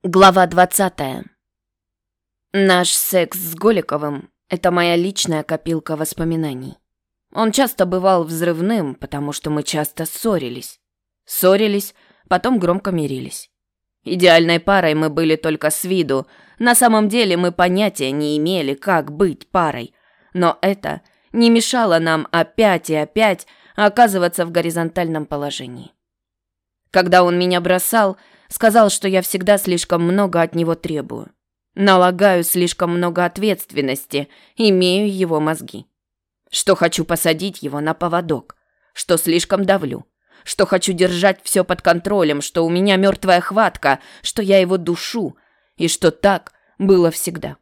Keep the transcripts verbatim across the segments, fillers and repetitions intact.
Глава двадцатая. Наш секс с Голиковым – это моя личная копилка воспоминаний. Он часто бывал взрывным, потому что мы часто ссорились. Ссорились, потом громко мирились. Идеальной парой мы были только с виду. На самом деле мы понятия не имели, как быть парой. Но это не мешало нам опять и опять оказываться в горизонтальном положении. Когда он меня бросал, сказал, что я всегда слишком много от него требую. Налагаю слишком много ответственности, имею его мозги. Что хочу посадить его на поводок, что слишком давлю, что хочу держать все под контролем, что у меня мертвая хватка, что я его душу, и что так было всегда.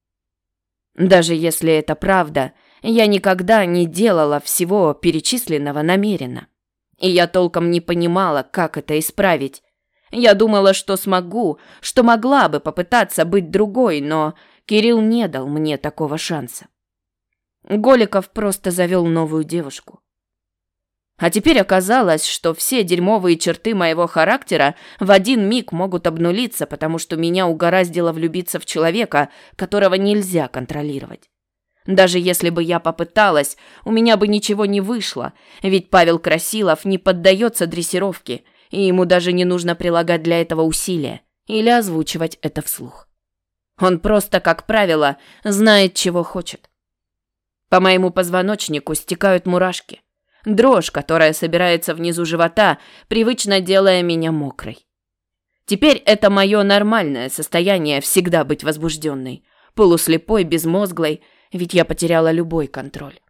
Даже если это правда, я никогда не делала всего перечисленного намеренно. И я толком не понимала, как это исправить. Я думала, что смогу, что могла бы попытаться быть другой, но Кирилл не дал мне такого шанса. Голиков просто завел новую девушку. А теперь оказалось, что все дерьмовые черты моего характера в один миг могут обнулиться, потому что меня угораздило влюбиться в человека, которого нельзя контролировать. Даже если бы я попыталась, у меня бы ничего не вышло, ведь Павел Красилов не поддается дрессировке, и ему даже не нужно прилагать для этого усилия или озвучивать это вслух. Он просто, как правило, знает, чего хочет. По моему позвоночнику стекают мурашки. Дрожь, которая собирается внизу живота, привычно делая меня мокрой. Теперь это мое нормальное состояние всегда быть возбужденной, полуслепой, безмозглой, ведь я потеряла любой контроль.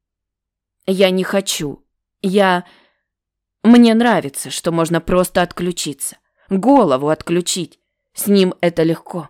Я не хочу. Я... Мне нравится, что можно просто отключиться. Голову отключить. С ним это легко.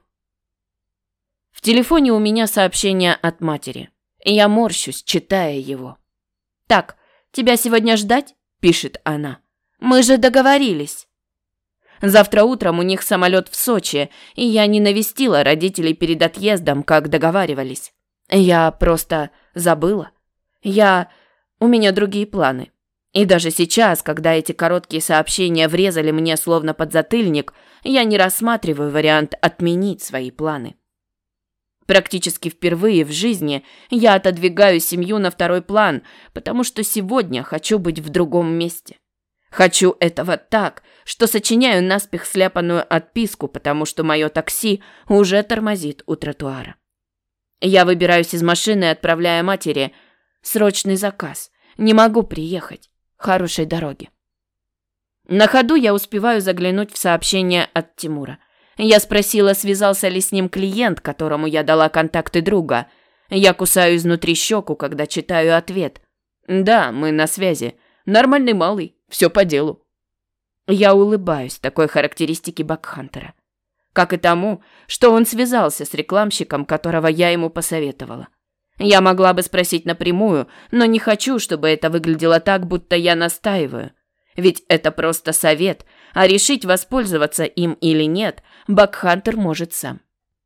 В телефоне у меня сообщение от матери. И я морщусь, читая его. «Так, тебя сегодня ждать?» – пишет она. «Мы же договорились». Завтра утром у них самолет в Сочи, и я не навестила родителей перед отъездом, как договаривались. Я просто забыла. Я... У меня другие планы. И даже сейчас, когда эти короткие сообщения врезали мне словно подзатыльник, я не рассматриваю вариант отменить свои планы. Практически впервые в жизни я отодвигаю семью на второй план, потому что сегодня хочу быть в другом месте. Хочу этого так, что сочиняю наспех сляпанную отписку, потому что мое такси уже тормозит у тротуара. Я выбираюсь из машины, отправляя матери срочный заказ. Не могу приехать. Хорошей дороги. На ходу я успеваю заглянуть в сообщение от Тимура. Я спросила, связался ли с ним клиент, которому я дала контакты друга. Я кусаю изнутри щеку, когда читаю ответ. «Да, мы на связи. Нормальный малый. Все по делу». Я улыбаюсь такой характеристике Бакхантера. Как и тому, что он связался с рекламщиком, которого я ему посоветовала. Я могла бы спросить напрямую, но не хочу, чтобы это выглядело так, будто я настаиваю. Ведь это просто совет, а решить, воспользоваться им или нет, Бакхантер может сам.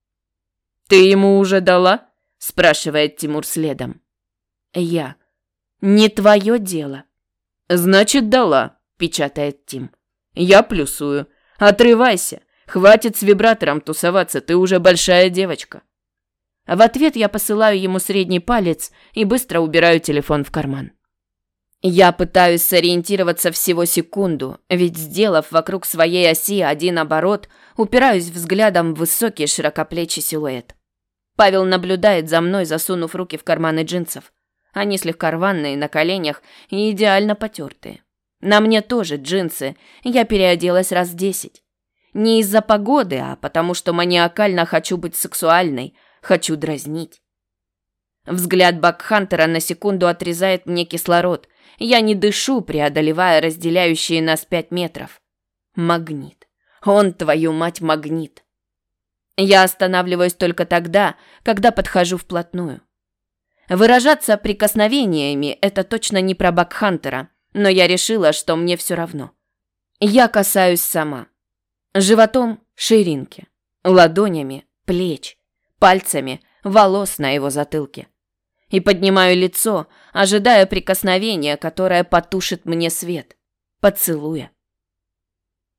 «Ты ему уже дала?» – спрашивает Тимур следом. Я. «Не твое дело». «Значит, дала», – печатает Тим. «Я плюсую. Отрывайся. Хватит с вибратором тусоваться, ты уже большая девочка». В ответ я посылаю ему средний палец и быстро убираю телефон в карман. Я пытаюсь сориентироваться всего секунду, ведь, сделав вокруг своей оси один оборот, упираюсь взглядом в высокий широкоплечий силуэт. Павел наблюдает за мной, засунув руки в карманы джинсов. Они слегка рваные на коленях и идеально потертые. На мне тоже джинсы, я переоделась раз десять. Не из-за погоды, а потому что маниакально хочу быть сексуальной, хочу дразнить. Взгляд Бакхантера на секунду отрезает мне кислород. Я не дышу, преодолевая разделяющие нас пять метров. Магнит. Он, твою мать, магнит. Я останавливаюсь только тогда, когда подхожу вплотную. Выражаться прикосновениями – это точно не про Бакхантера, но я решила, что мне все равно. Я касаюсь сама. Животом – ширинки, ладонями – плеч, пальцами – волос на его затылке. И поднимаю лицо, ожидая прикосновения, которое потушит мне свет, поцелуя.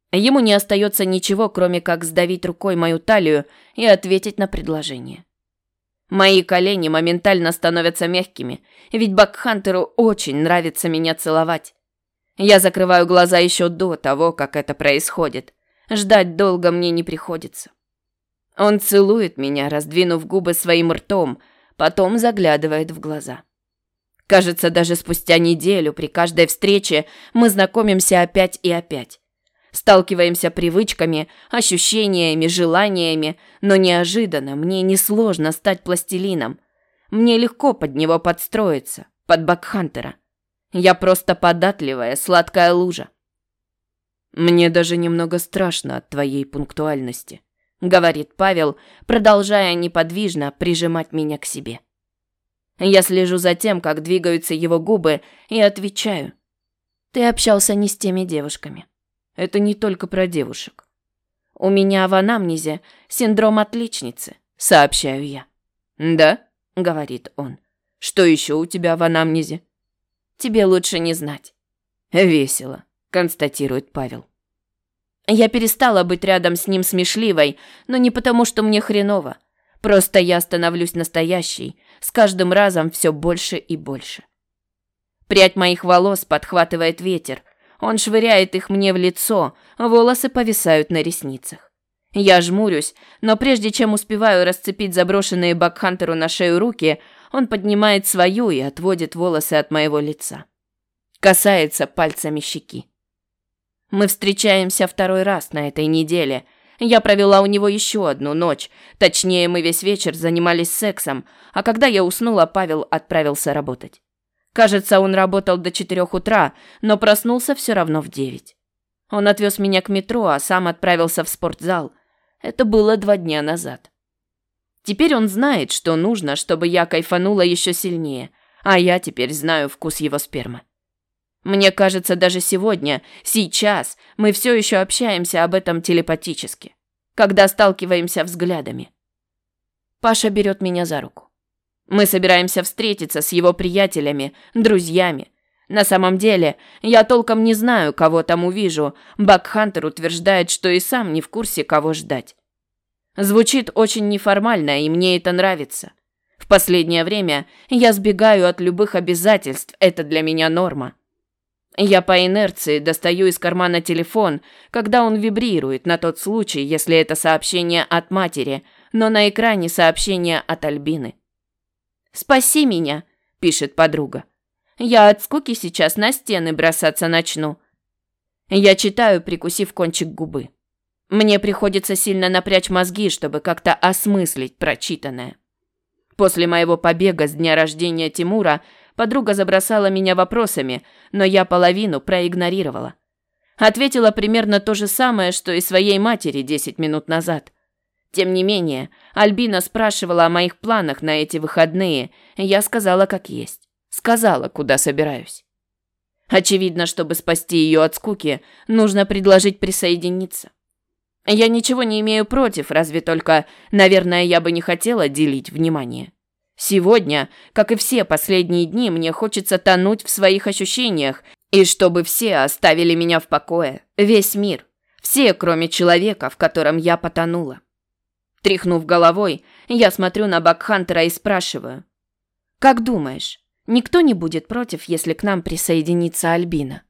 Ему не остается ничего, кроме как сдавить рукой мою талию и ответить на предложение. Мои колени моментально становятся мягкими, ведь Бакхантеру очень нравится меня целовать. Я закрываю глаза еще до того, как это происходит. Ждать долго мне не приходится. Он целует меня, раздвинув губы своим ртом, потом заглядывает в глаза. Кажется, даже спустя неделю при каждой встрече мы знакомимся опять и опять. Сталкиваемся привычками, ощущениями, желаниями, но неожиданно мне несложно стать пластилином. Мне легко под него подстроиться, под Бакхантера. Я просто податливая, сладкая лужа. «Мне даже немного страшно от твоей пунктуальности», — говорит Павел, продолжая неподвижно прижимать меня к себе. Я слежу за тем, как двигаются его губы, и отвечаю. «Ты общался не с теми девушками». Это не только про девушек. «У меня в анамнезе синдром отличницы», — сообщаю я. «Да?» — говорит он. «Что еще у тебя в анамнезе?» «Тебе лучше не знать». «Весело», — констатирует Павел. Я перестала быть рядом с ним смешливой, но не потому, что мне хреново. Просто я становлюсь настоящей, с каждым разом все больше и больше. Прядь моих волос подхватывает ветер. Он швыряет их мне в лицо, волосы повисают на ресницах. Я жмурюсь, но прежде чем успеваю расцепить заброшенные Бакхантеру на шею руки, он поднимает свою и отводит волосы от моего лица. Касается пальцами щеки. Мы встречаемся второй раз на этой неделе. Я провела у него еще одну ночь. Точнее, мы весь вечер занимались сексом, а когда я уснула, Павел отправился работать. Кажется, он работал до четырех утра, но проснулся все равно в девять. Он отвез меня к метро, а сам отправился в спортзал. Это было два дня назад. Теперь он знает, что нужно, чтобы я кайфанула еще сильнее, а я теперь знаю вкус его спермы. Мне кажется, даже сегодня, сейчас, мы все еще общаемся об этом телепатически, когда сталкиваемся взглядами. Паша берет меня за руку. Мы собираемся встретиться с его приятелями, друзьями. На самом деле, я толком не знаю, кого там увижу. Бакхантер утверждает, что и сам не в курсе, кого ждать. Звучит очень неформально, и мне это нравится. В последнее время я сбегаю от любых обязательств, это для меня норма. Я по инерции достаю из кармана телефон, когда он вибрирует, на тот случай, если это сообщение от матери, но на экране сообщение от Альбины. «Спаси меня», – пишет подруга. «Я от скуки сейчас на стены бросаться начну». Я читаю, прикусив кончик губы. Мне приходится сильно напрячь мозги, чтобы как-то осмыслить прочитанное. После моего побега с дня рождения Тимура подруга забросала меня вопросами, но я половину проигнорировала. Ответила примерно то же самое, что и своей матери десять минут назад. Тем не менее, Альбина спрашивала о моих планах на эти выходные, и я сказала как есть. Сказала, куда собираюсь. Очевидно, чтобы спасти ее от скуки, нужно предложить присоединиться. Я ничего не имею против, разве только, наверное, я бы не хотела делить внимание. Сегодня, как и все последние дни, мне хочется тонуть в своих ощущениях, и чтобы все оставили меня в покое, весь мир, все, кроме человека, в котором я потонула. Тряхнув головой, я смотрю на Бакхантера и спрашиваю. «Как думаешь, никто не будет против, если к нам присоединится Альбина?»